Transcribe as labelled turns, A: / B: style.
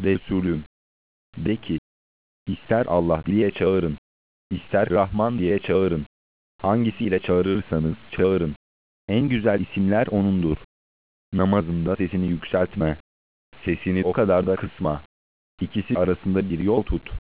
A: Resulüm, de ki, ister Allah diye çağırın, ister Rahman diye çağırın. Hangisiyle çağırırsanız çağırın. En güzel isimler O'nundur. Namazında sesini yükseltme. Sesini o kadar da kısma. İkisi arasında bir yol tut.